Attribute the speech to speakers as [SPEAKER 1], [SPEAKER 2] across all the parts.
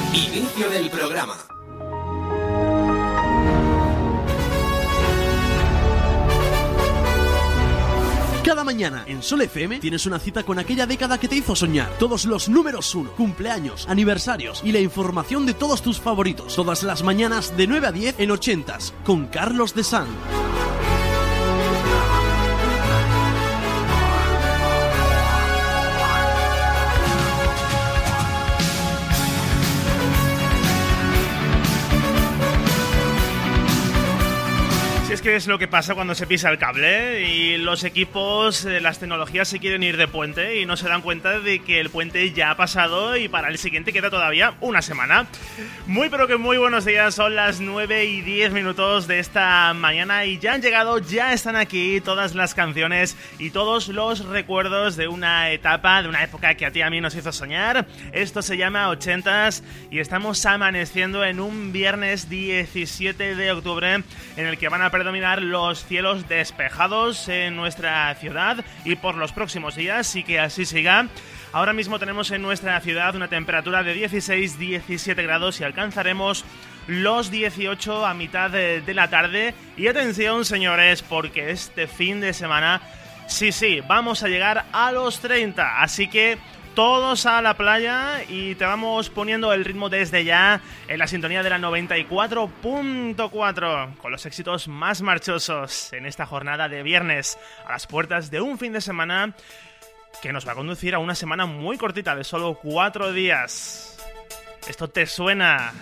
[SPEAKER 1] Inicio del programa.
[SPEAKER 2] Cada mañana en Sol FM tienes una cita con aquella década que te hizo soñar. Todos los números 1, cumpleaños, aniversarios y la información de todos tus favoritos. Todas las mañanas de 9 a 10 en 80s con Carlos de San.
[SPEAKER 3] Es que es lo que pasa cuando se pisa el cable y los equipos, las tecnologías se quieren ir de puente y no se dan cuenta de que el puente ya ha pasado y para el siguiente queda todavía una semana. Muy pero que muy buenos días, son las 9:10 de esta mañana y ya han llegado, ya están aquí todas las canciones y todos los recuerdos de una etapa, de una época que a ti y a mí nos hizo soñar. Esto se llama 80s y estamos amaneciendo en un viernes 17 de octubre en el que van a predominar los cielos despejados en nuestra ciudad y por los próximos días, y que así siga. Ahora mismo tenemos en nuestra ciudad una temperatura de 16-17 grados y alcanzaremos los 18 a mitad de la tarde. Y atención, señores, porque este fin de semana, sí, vamos a llegar a los 30, así que todos a la playa y te vamos poniendo el ritmo desde ya en la sintonía de la 94.4 con los éxitos más marchosos en esta jornada de viernes a las puertas de un fin de semana que nos va a conducir a una semana muy cortita de solo 4 días. ¿Esto te suena?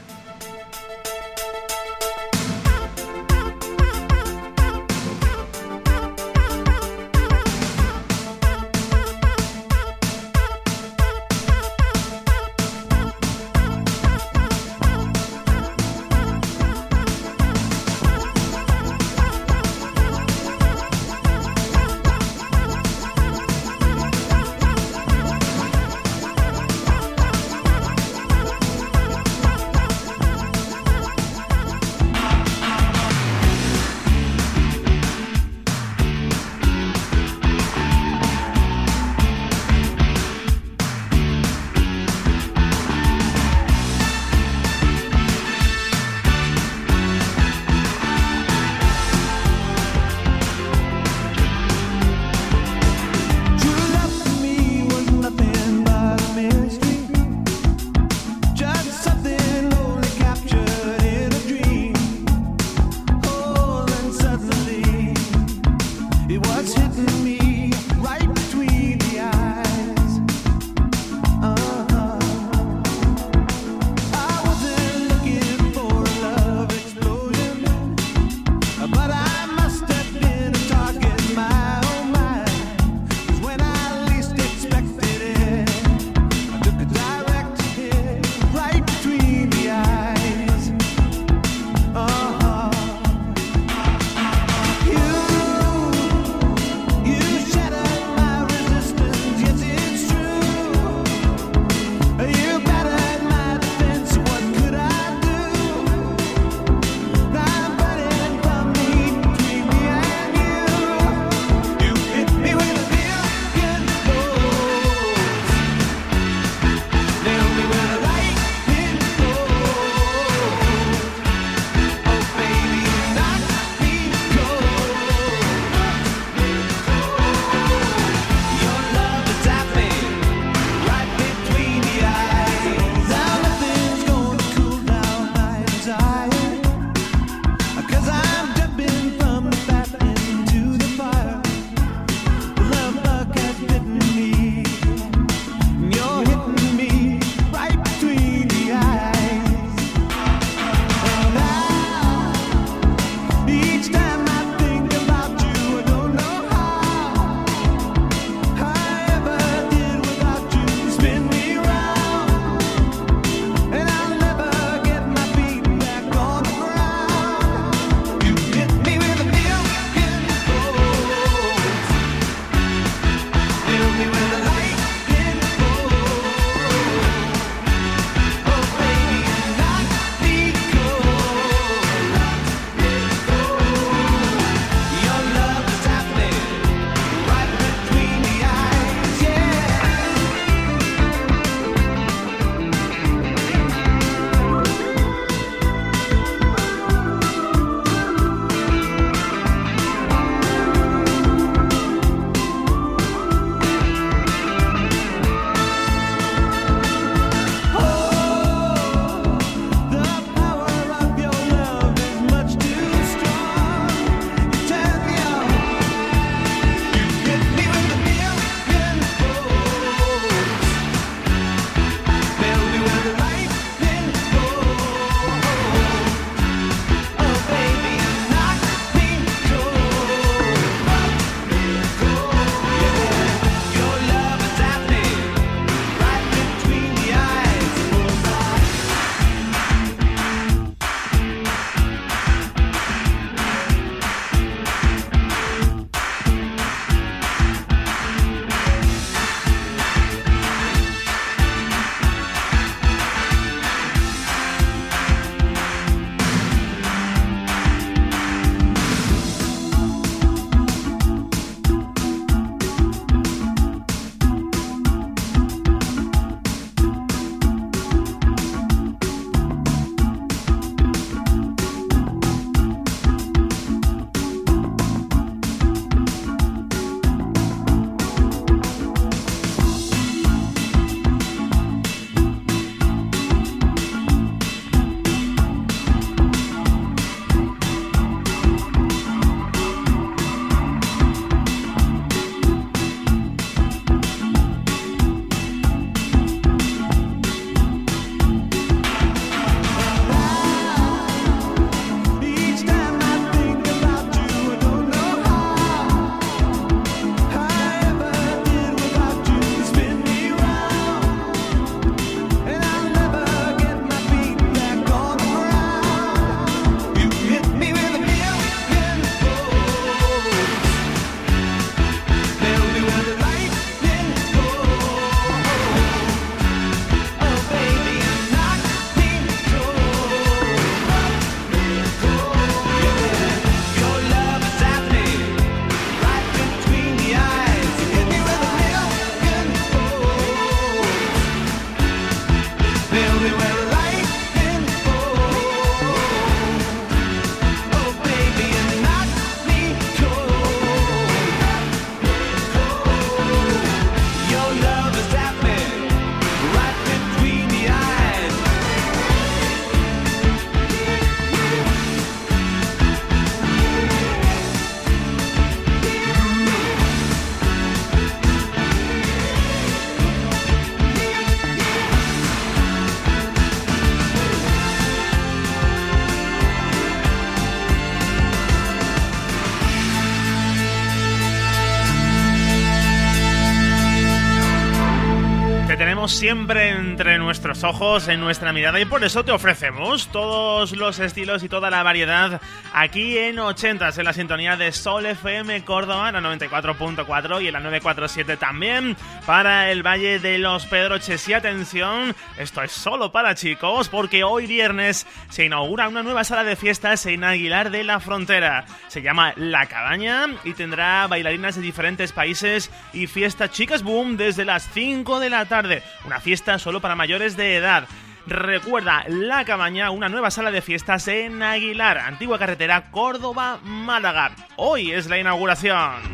[SPEAKER 3] tenemos siempre entre nuestros ojos, en nuestra mirada, y por eso te ofrecemos todos los estilos y toda la variedad aquí en 80s, en la sintonía de Sol FM Córdoba, la 94.4 y en la 947 también para el Valle de los Pedroches. Y atención, esto es solo para chicos, porque hoy viernes se inaugura una nueva sala de fiestas en Aguilar de la Frontera. Se llama La Cabaña y tendrá bailarinas de diferentes países y fiesta Chicas Boom desde las 5 de la tarde. Una fiesta solo para mayores de edad. Recuerda, La Cabaña, una nueva sala de fiestas en Aguilar, antigua carretera Córdoba-Málaga. Hoy es la inauguración.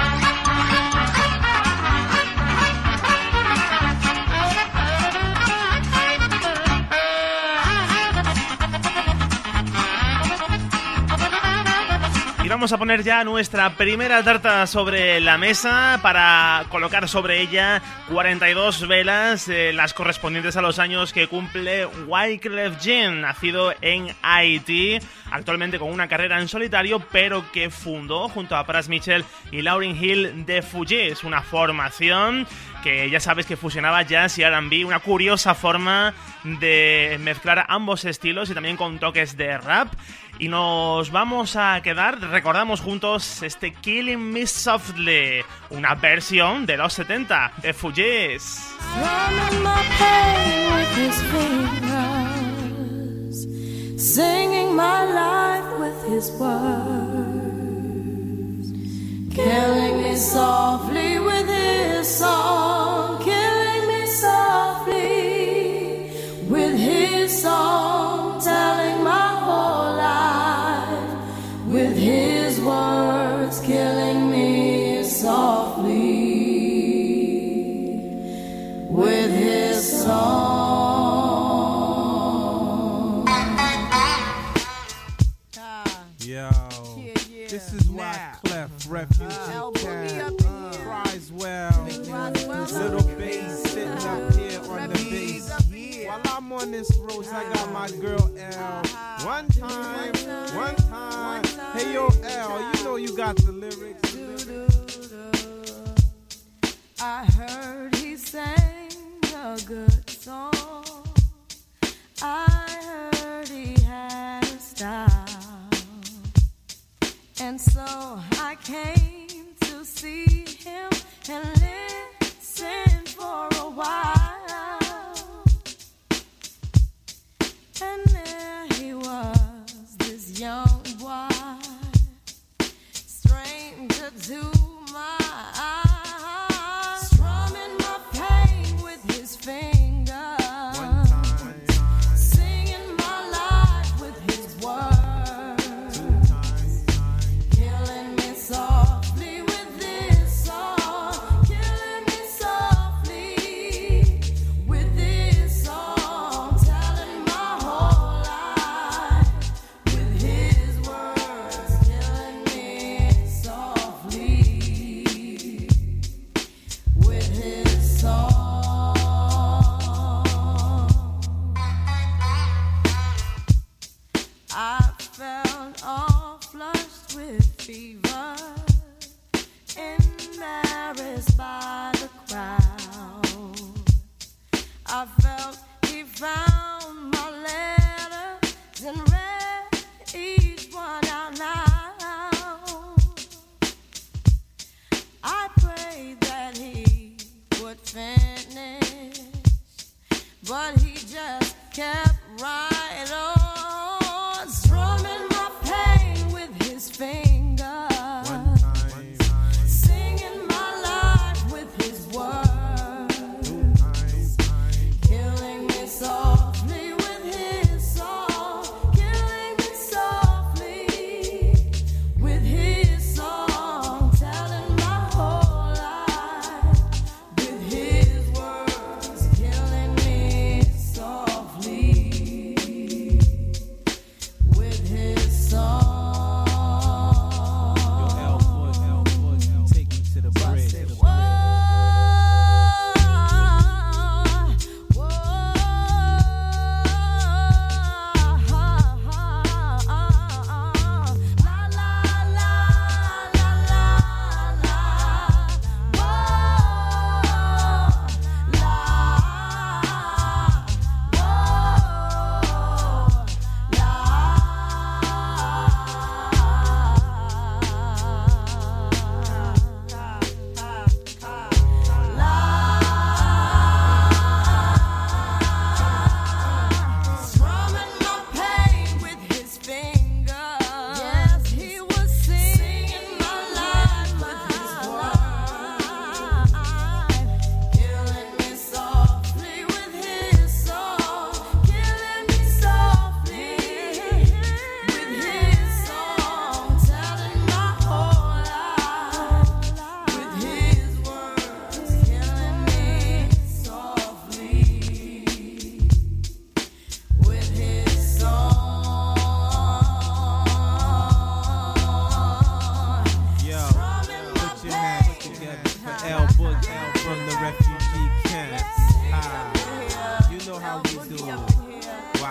[SPEAKER 3] Y vamos a poner ya nuestra primera tarta sobre la mesa para colocar sobre ella 42 velas, las correspondientes a los años que cumple Wyclef Jean, nacido en Haití, actualmente con una carrera en solitario, pero que fundó junto a Pras Michel y Lauryn Hill The Fugees, una formación que ya sabes que fusionaba jazz y R&B, una curiosa forma de mezclar ambos estilos y también con toques de rap. Y nos vamos a quedar, recordamos juntos este Killing Me Softly, una versión de los 70 de Fugees.
[SPEAKER 1] Singing my life with his words, killing me softly with his song, killing me softly with his song, telling my whole life with his words, killing me softly with his song.
[SPEAKER 4] Yo, this is Wyclef, refugee cat, cries well, little bass sitting up here on the bass. While I'm on this road, I got my girl L. One time, hey yo L, you know you got the lyrics.
[SPEAKER 1] I heard he sang a good song. I heard he had a style, and so I came to see him and listen for a while. And there he was, this young boy, stranger to my eyes, strumming my pain with his fingers, singing my life with his words, killing me softly with this song, killing me softly with this song, telling my whole life with his words, killing me softly with his song. I felt all flushed with fever, embarrassed by the crowd. I felt he found my letters and read each one out loud. I prayed that he would finish, but he just kept right on, strumming my pain with his fingers, singing my life with his words, killing me softly with his song, killing me softly with his song, telling my whole life with his words, killing me softly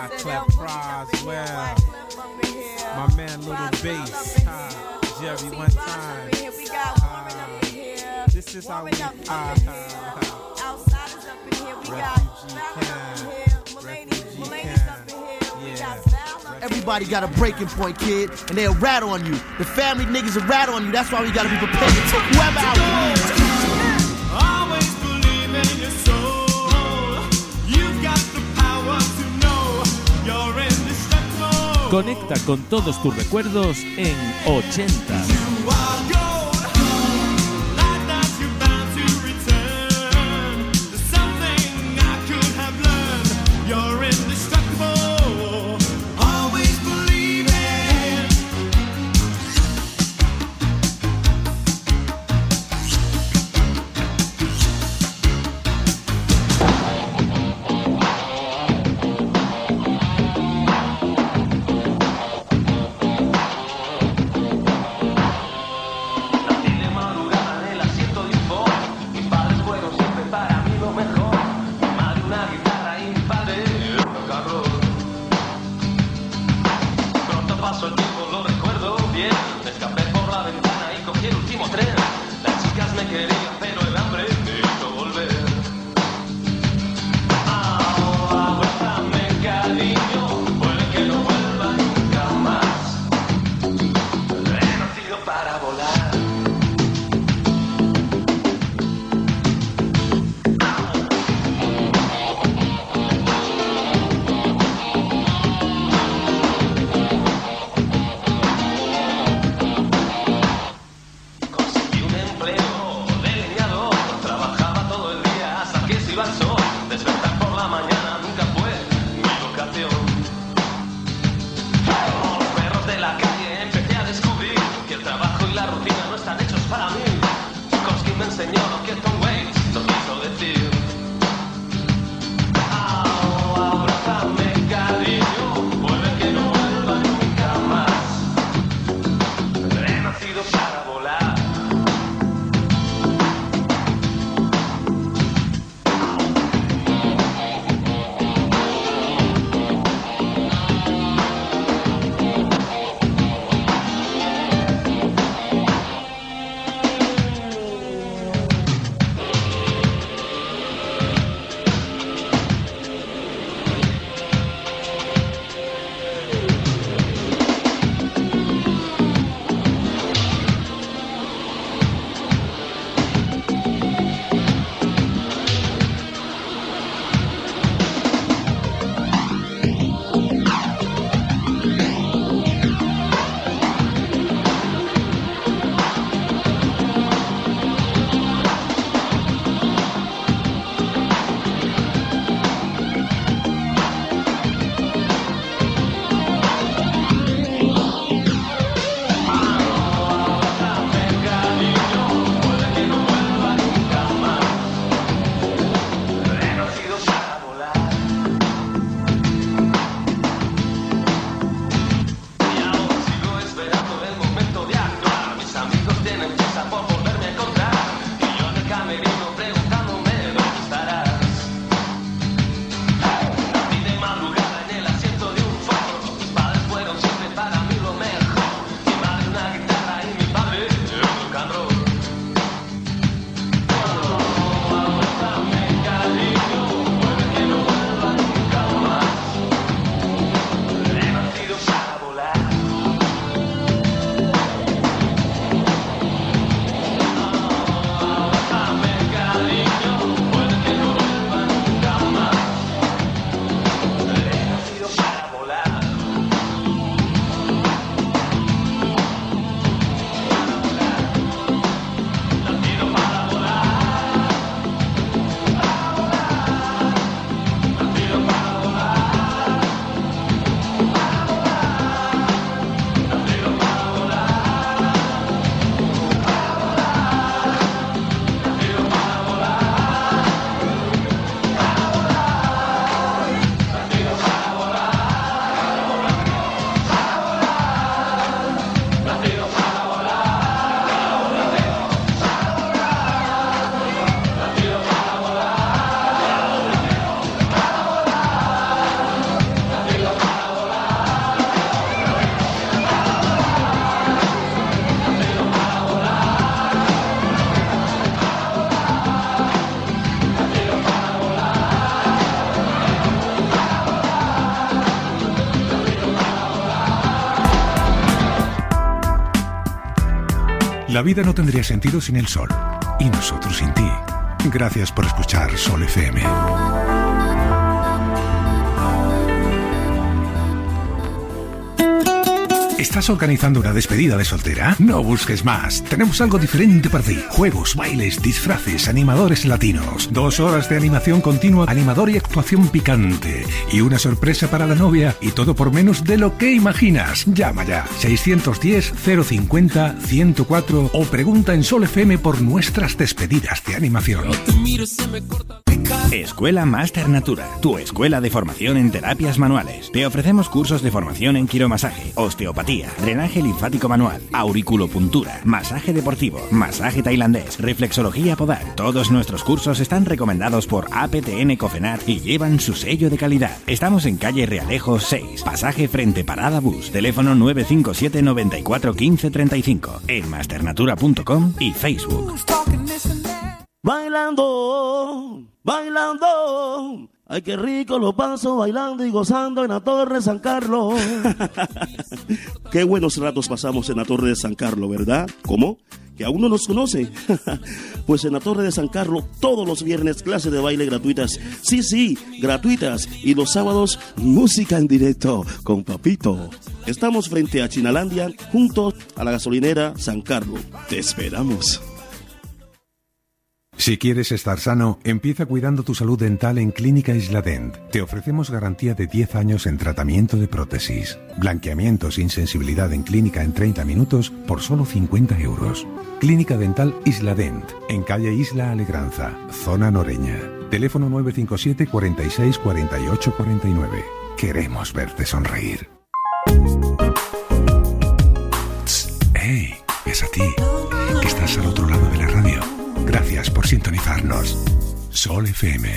[SPEAKER 4] Wyclef Croswell. My man Little Bass. Jerry one time. This is how we Refugee camp. Yeah.
[SPEAKER 5] Everybody got a breaking point, kid, and they'll rat on you. The family niggas will rat on you. That's why we gotta be prepared to take whoever out.
[SPEAKER 6] Always believe in your soul. You've got the power to know you're indestructible.
[SPEAKER 7] Conecta con todos tus recuerdos en 80.
[SPEAKER 8] La vida no tendría sentido sin el sol. Y nosotros sin ti. Gracias por escuchar Sol FM. ¿Estás organizando una despedida de soltera? No busques más. Tenemos algo diferente para ti. Juegos, bailes, disfraces, animadores latinos. 2 horas de animación continua, animador y actuación picante. Y una sorpresa para la novia. Y todo por menos de lo que imaginas. Llama ya. 610-050-104 o pregunta en Sol FM por nuestras despedidas de animación.
[SPEAKER 9] Escuela Master Natura, tu escuela de formación en terapias manuales. Te ofrecemos cursos de formación en quiromasaje, osteopatía, drenaje linfático manual, auriculopuntura, masaje deportivo, masaje tailandés, reflexología podal. Todos nuestros cursos están recomendados por APTN Cofenat y llevan su sello de calidad. Estamos en calle Realejo 6, pasaje frente Parada Bus, teléfono 957 94 15 35, en masternatura.com y Facebook.
[SPEAKER 10] Bailando, bailando, ay qué rico lo paso bailando y gozando en la Torre de San Carlos. Qué buenos ratos pasamos en la Torre de San Carlos, ¿verdad? ¿Cómo? ¿Que aún no nos conoce? Pues en la Torre de San Carlos todos los viernes clases de baile gratuitas. Sí, gratuitas. Y los sábados música en directo con Papito. Estamos frente a Chinalandia, junto a la gasolinera San Carlos. Te esperamos.
[SPEAKER 8] Si quieres estar sano, empieza cuidando tu salud dental en Clínica Isladent. Te ofrecemos garantía de 10 años en tratamiento de prótesis, blanqueamiento sin sensibilidad en clínica en 30 minutos por solo 50 euros. Clínica Dental Isladent, en calle Isla Alegranza, zona Noreña. Teléfono 957 46 48 49. Queremos verte sonreír. ¡Hey! Es a ti, que estás al otro lado de la radio. Gracias por sintonizarnos. Sol FM.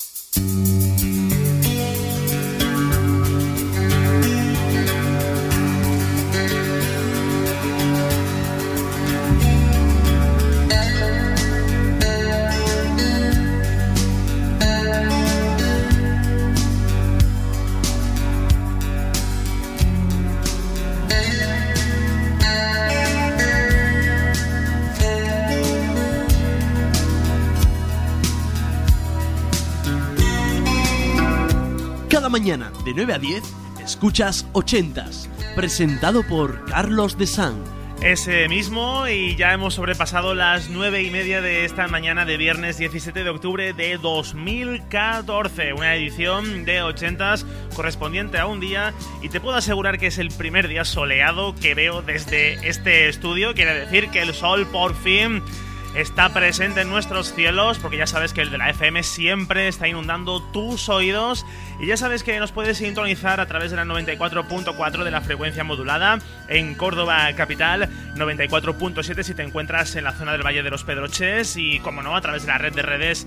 [SPEAKER 2] Cada mañana de 9 a 10 escuchas 80s, presentado por Carlos de San.
[SPEAKER 3] Ese mismo, y ya hemos sobrepasado las 9:30 de esta mañana de viernes 17 de octubre de 2014. Una edición de 80s correspondiente a un día, y te puedo asegurar que es el primer día soleado que veo desde este estudio. Quiere decir que el sol por fin está presente en nuestros cielos, porque ya sabes que el de la FM siempre está inundando tus oídos. Y ya sabes que nos puedes sintonizar a través de la 94.4 de la frecuencia modulada en Córdoba capital, 94.7 si te encuentras en la zona del Valle de los Pedroches, y como no, a través de la red de redes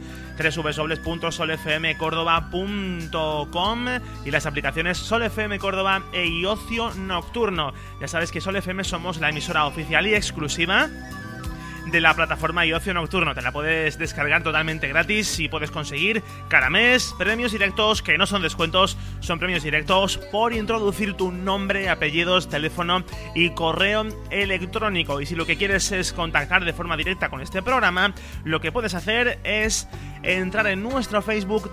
[SPEAKER 3] www.solfmcórdoba.com y las aplicaciones Sol FM Córdoba e Ocio Nocturno. Ya sabes que Sol FM somos la emisora oficial y exclusiva de la plataforma Ocio Nocturno. Te la puedes descargar totalmente gratis y puedes conseguir cada mes premios directos que no son descuentos, son premios directos por introducir tu nombre, apellidos, teléfono y correo electrónico. Y si lo que quieres es contactar de forma directa con este programa, lo que puedes hacer es entrar en nuestro Facebook,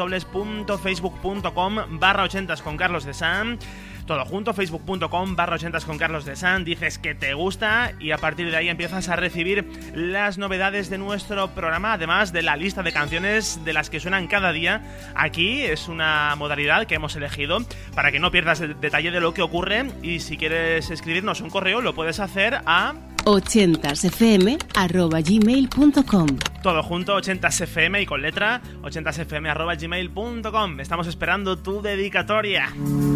[SPEAKER 3] www.facebook.com/80s con Carlos de San. Todo junto, facebook.com/80s con Carlos de San. Dices que te gusta y a partir de ahí empiezas a recibir las novedades de nuestro programa, además de la lista de canciones de las que suenan cada día. Aquí es una modalidad que hemos elegido para que no pierdas el detalle de lo que ocurre, y si quieres escribirnos un correo lo puedes hacer a
[SPEAKER 11] 80sfm@gmail.com.
[SPEAKER 3] Todo junto, 80sfm y con letra, 80sfm@gmail.com. Estamos esperando tu dedicatoria.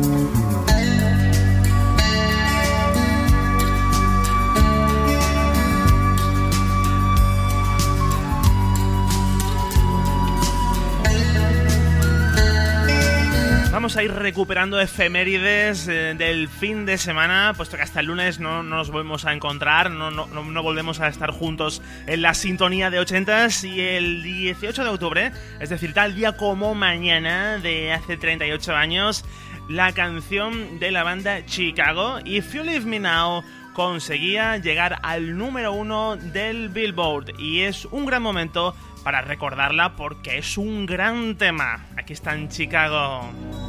[SPEAKER 3] Vamos a ir recuperando efemérides del fin de semana, puesto que hasta el lunes no nos volvemos a encontrar, no volvemos a estar juntos en la sintonía de 80s. Y el 18 de octubre, es decir, tal día como mañana de hace 38 años, la canción de la banda Chicago, If You Leave Me Now, conseguía llegar al número 1 del Billboard, y es un gran momento para recordarla porque es un gran tema. Aquí está en Chicago.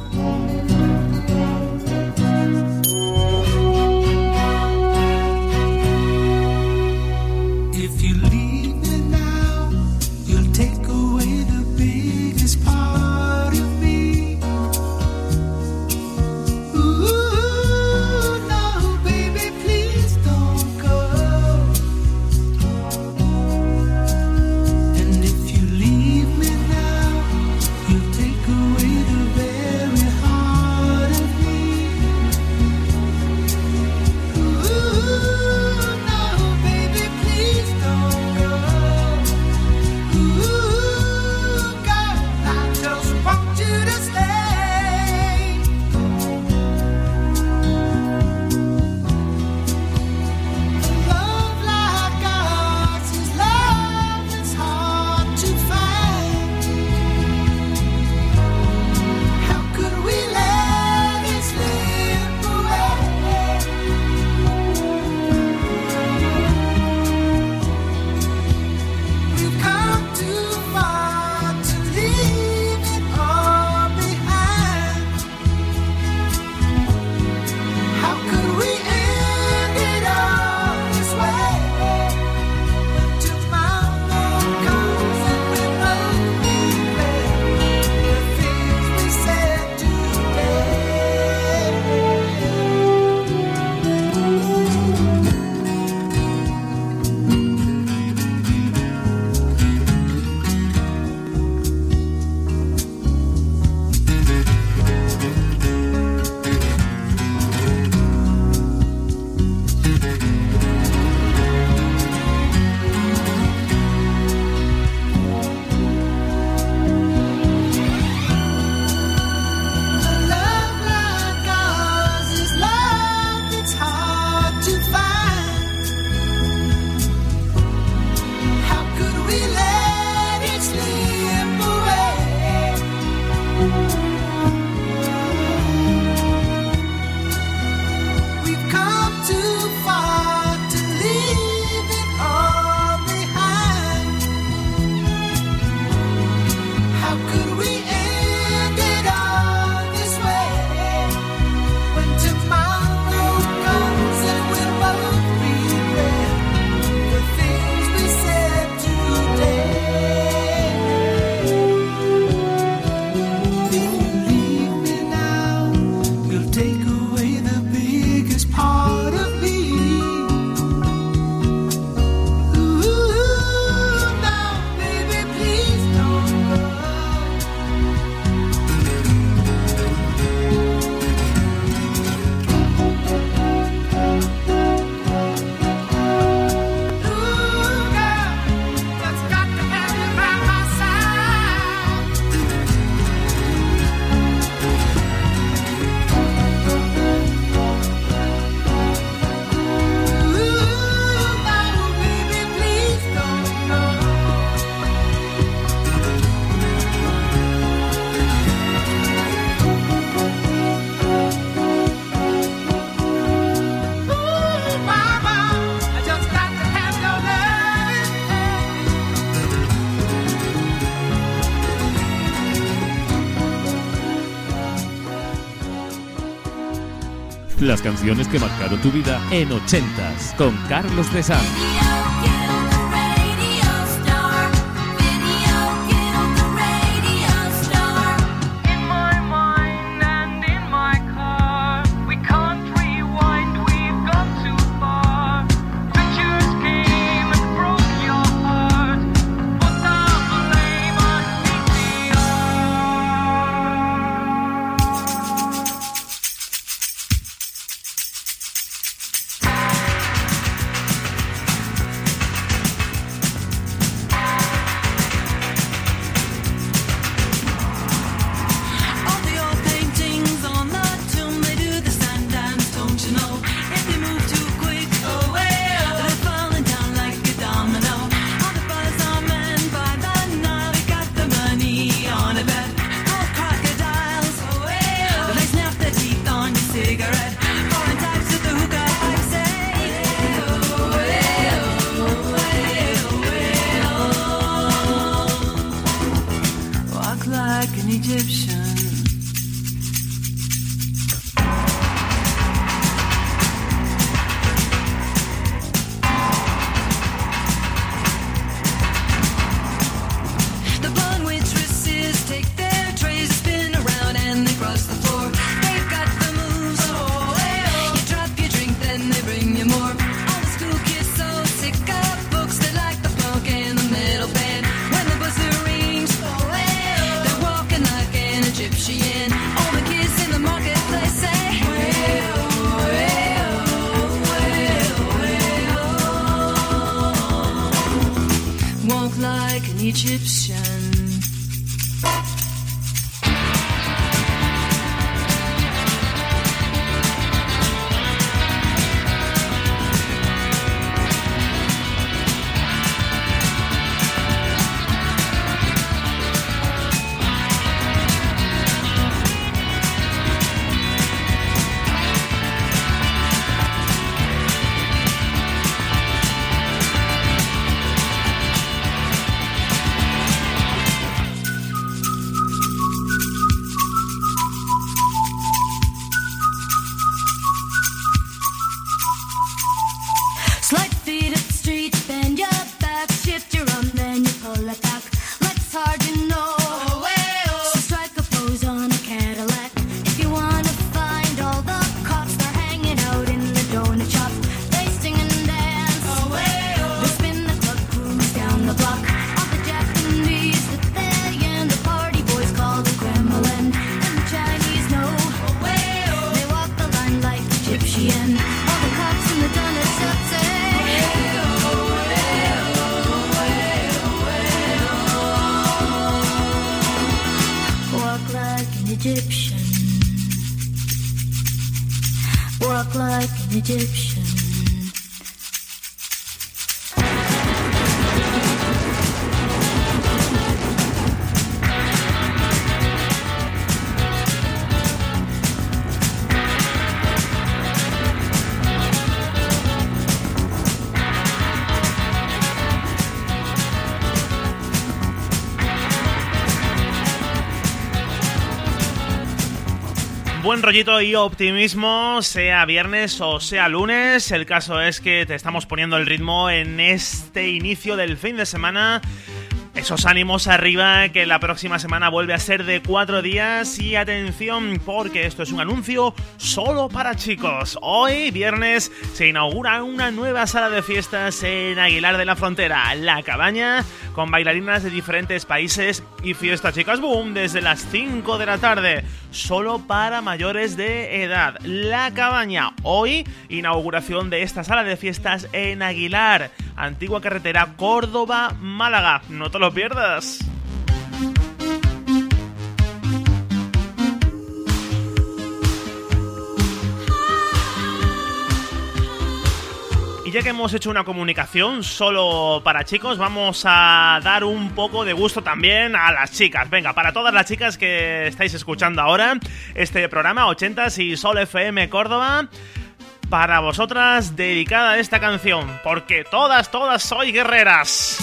[SPEAKER 6] If you leave me now, you'll take away the biggest part of me. Ooh, no, baby, please don't go. And if you leave me now, you'll take away the very heart of me. Ooh, no, baby, please don't go. Ooh, girl, I just want you to stay. Love like ours is love that's hard to find. How could we let it slip away? We've come too far to leave it all behind. How could we end it all this way? When tomorrow comes and we both regret the things we said today. Love like ours is love that's hard to find. How could we let it slip away? We've come too far to leave it all behind. How could we end it all this way? When tomorrow comes and we'll both regret the things we said today. If you leave me now, you'll take away the biggest part of me. Ooh, no, baby, please don't go. Ooh, girl, just got to have you by my side. Ooh, no, baby, please don't go. Ooh, mama, I just got to have your
[SPEAKER 7] Las canciones que marcaron tu vida en 80s con Carlos de San.
[SPEAKER 6] In my mind and in my car, we can't rewind, we've gone too far. Pictures came and broke your heart, put the blame on VCR.
[SPEAKER 1] Egyptian. Slight feet up the street, bend your back, shift your arm, then you pull it back. Life's hard, you know. So strike a pose on a Cadillac. If you wanna find all the cops, they're hanging out in the donut shop. They sing and dance. They spin the club, cruise down the block. All the Japanese that they and the party boys call the Kremlin. And the Chinese know. They walk the line like Egyptian. All the cops in the donut shop say. Walk like an Egyptian. Walk like an Egyptian.
[SPEAKER 3] Buen rollito y optimismo, sea viernes o sea lunes. El caso es que te estamos poniendo el ritmo en este inicio del fin de semana. Esos ánimos arriba, que la próxima semana vuelve a ser de 4 días. Y atención, porque esto es un anuncio solo para chicos. Hoy, viernes, se inaugura una nueva sala de fiestas en Aguilar de la Frontera, La Cabaña, con bailarinas de diferentes países y fiesta chicas boom desde las 5 de la tarde, solo para mayores de edad. La Cabaña, hoy, inauguración de esta sala de fiestas en Aguilar, antigua carretera Córdoba-Málaga. No te lo pierdas. Y ya que hemos hecho una comunicación solo para chicos, vamos a dar un poco de gusto también a las chicas. Venga, para todas las chicas que estáis escuchando ahora este programa 80s y Sol FM Córdoba, para vosotras dedicada esta canción, porque todas sois guerreras.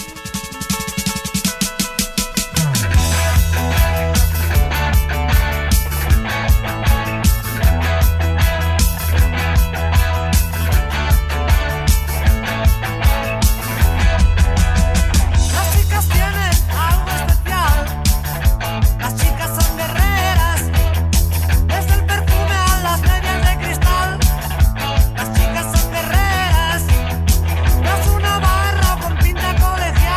[SPEAKER 11] Las chicas son guerreras, no es una barra con pinta colegial.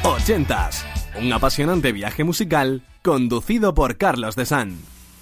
[SPEAKER 11] 80s, un apasionante viaje musical conducido por Carlos de San.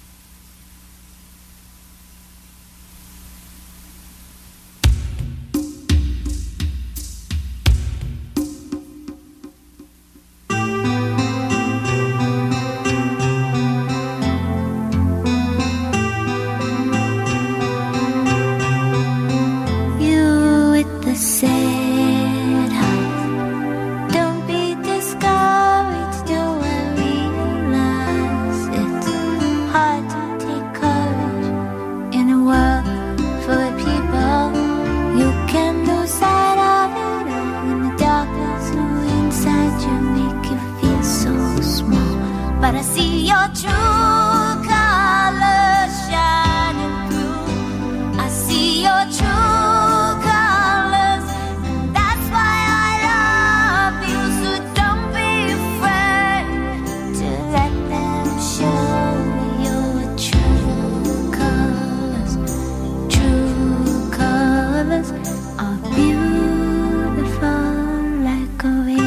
[SPEAKER 1] But I see your true colors shining through. I see your true colors, and that's why I love you. So don't be afraid to let them show your true colors. True colors are beautiful like a rainbow.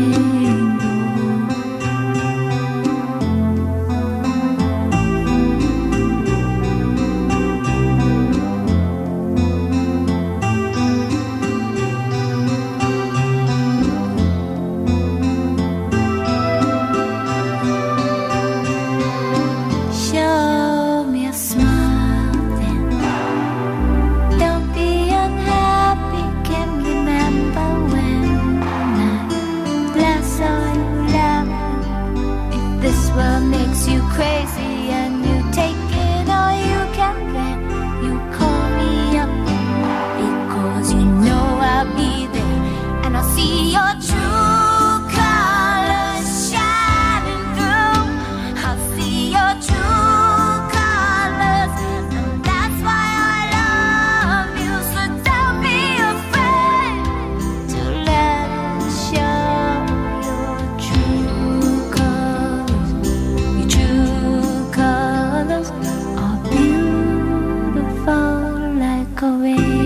[SPEAKER 1] Show me a smile then. Don't be unhappy, can remember when I last saw you laughing. If this world makes you crazy and you take it all you can bear, you call me up because you know I'll be there, and I'll see your true colors shining through. I'll see your true colors, and that's why I love you. So don't be afraid to let it show your true colors. Your true colors are beautiful like a rainbow.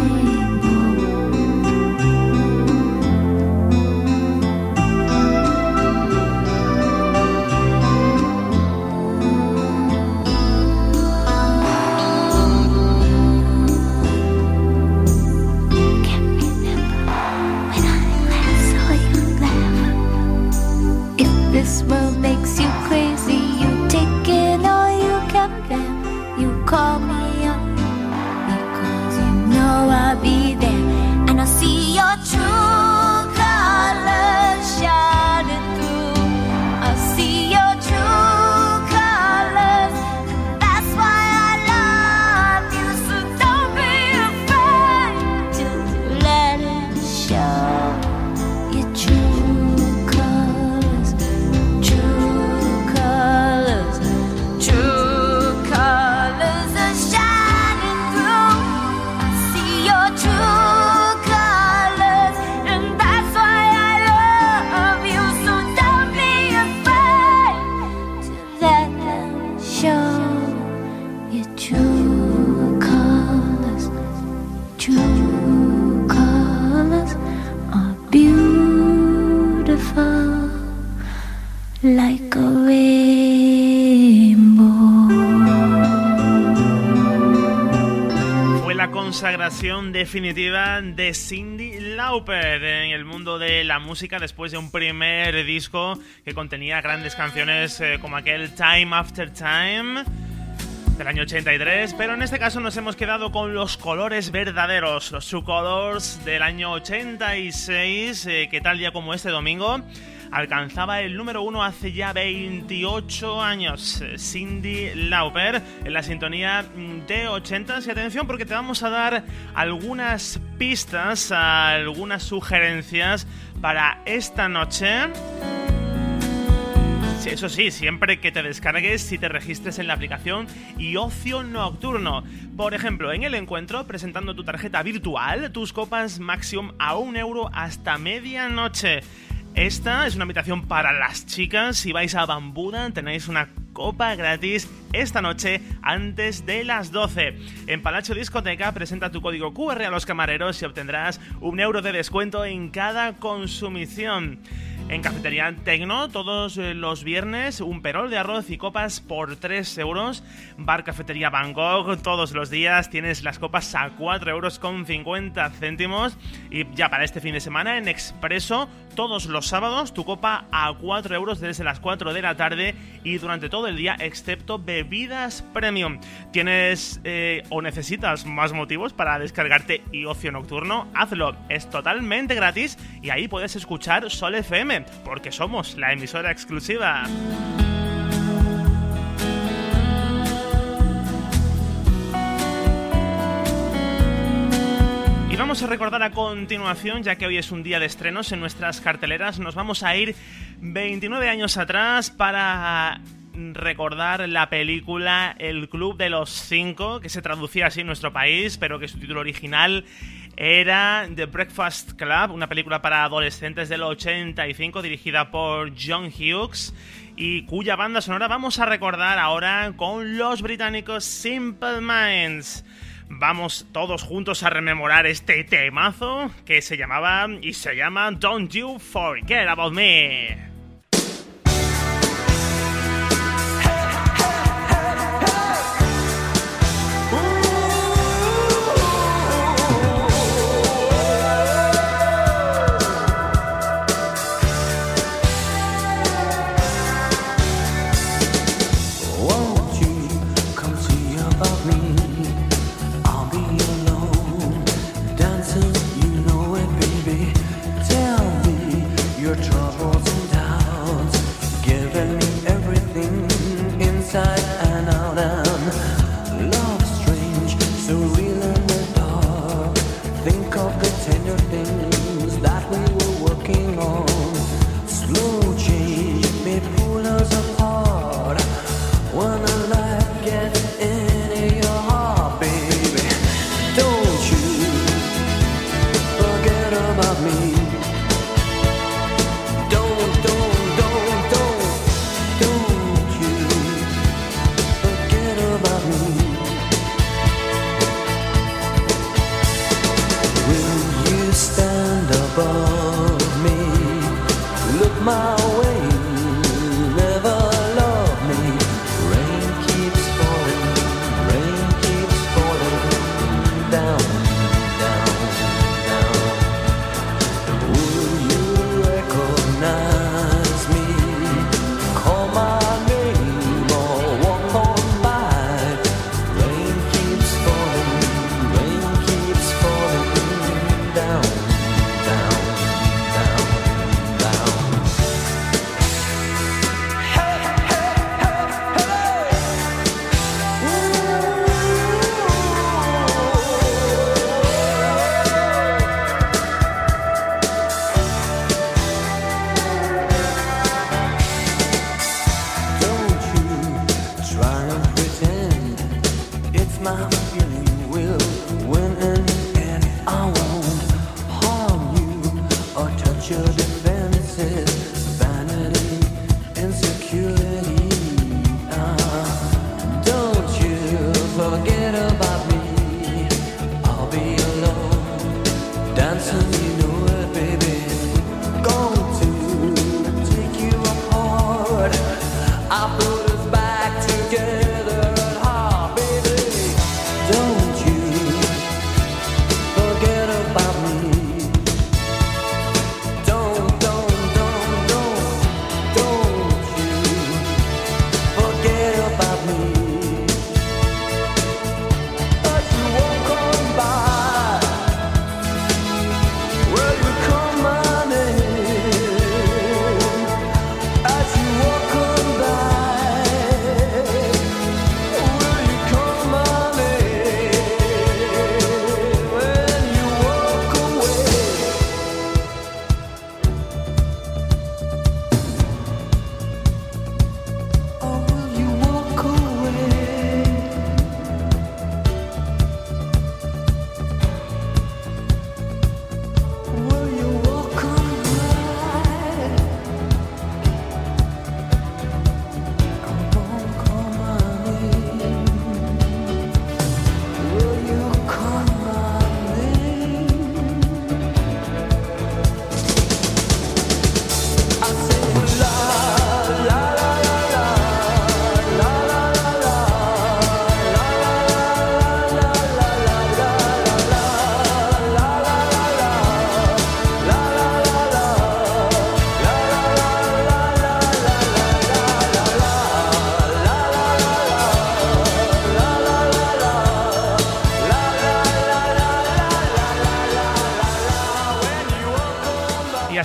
[SPEAKER 1] If this world makes you crazy, you take it all you can bear. You call me up because you know I'll be there, and I'll see your true colors shining through. I'll see your true colors, and that's why I love you. So don't be afraid to let it show your true colors. True colors, true colors are shining through. I see your true colors, and that's why I love you. So don't be afraid to let them show your true colors. True colors are beautiful like a rainbow.
[SPEAKER 3] Fue la consagración definitiva de Cyndi Lauper en el mundo de la música después de un primer disco que contenía grandes canciones como aquel Time After Time del año 83, pero en este caso nos hemos quedado con los colores verdaderos, los True Colors del año 86, que tal día como este domingo alcanzaba el número 1 hace ya 28 años. Cyndi Lauper en la sintonía de 80s. Y atención, porque te vamos a dar algunas pistas, algunas sugerencias para esta noche. Eso sí, siempre que te descargues y te registres en la aplicación y Ocio Nocturno. Por ejemplo, en el encuentro, presentando tu tarjeta virtual, tus copas Maximum a €1 hasta medianoche. Esta es una invitación para las chicas. Si vais a Bambuda, tenéis una copa gratis esta noche antes de las 12. En Palacio Discoteca, presenta tu código QR a los camareros y obtendrás €1 de descuento en cada consumición. En Cafetería Tecno, todos los viernes, un perol de arroz y copas por 3 euros. Bar Cafetería Bangkok, todos los días tienes las copas a 4,50 euros. Y ya para este fin de semana, en Expreso, todos los sábados, tu copa a 4 euros desde las 4 de la tarde y durante todo el día, excepto bebidas premium. ¿Tienes o necesitas más motivos para descargarte y ocio nocturno? Hazlo, es totalmente gratis y ahí puedes escuchar Sol FM, porque somos la emisora exclusiva. Y vamos a recordar a continuación, ya que hoy es un día de estrenos en nuestras carteleras, nos vamos a ir 29 años atrás para recordar la película El Club de los Cinco, que se traducía así en nuestro país, pero que su título original era The Breakfast Club, una película para adolescentes del 85 dirigida por John Hughes y cuya banda sonora vamos a recordar ahora con los británicos Simple Minds. Vamos todos juntos a rememorar este temazo que se llamaba y se llama Don't You Forget About Me.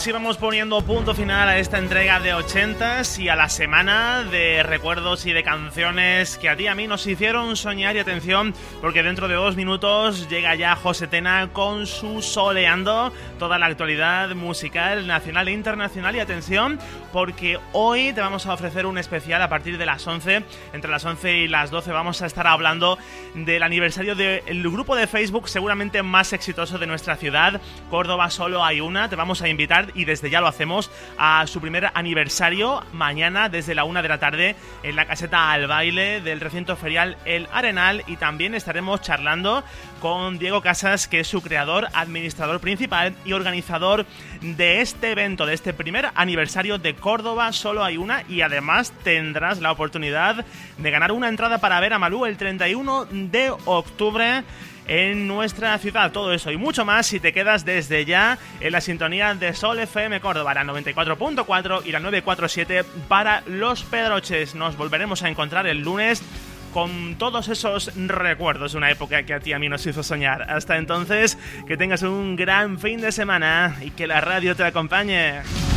[SPEAKER 3] Así vamos poniendo punto final a esta entrega de 80s y a la semana de recuerdos y de canciones que a ti y a mí nos hicieron soñar. Y atención, porque dentro de 2 minutos llega ya José Tena con su Soleando, toda la actualidad musical nacional e internacional. Y atención, porque hoy te vamos a ofrecer un especial a partir de las 11. Entre las 11 y las 12 vamos a estar hablando del aniversario del grupo de Facebook seguramente más exitoso de nuestra ciudad, Córdoba Solo Hay Una. Te vamos a invitar, y desde ya lo hacemos, a su primer aniversario mañana desde la 1 de la tarde en la caseta Al Baile del recinto ferial El Arenal. Y también estaremos charlando con Diego Casas, que es su creador, administrador principal y organizador de este evento, de este primer aniversario de Córdoba Solo Hay Una. Y además tendrás la oportunidad de ganar una entrada para ver a Malú el 31 de octubre en nuestra ciudad. Todo eso y mucho más si te quedas desde ya en la sintonía de Sol FM Córdoba, la 94.4 y la 947 para Los Pedroches. Nos volveremos a encontrar el lunes con todos esos recuerdos de una época que a ti y a mí nos hizo soñar. Hasta entonces, que tengas un gran fin de semana y que la radio te acompañe.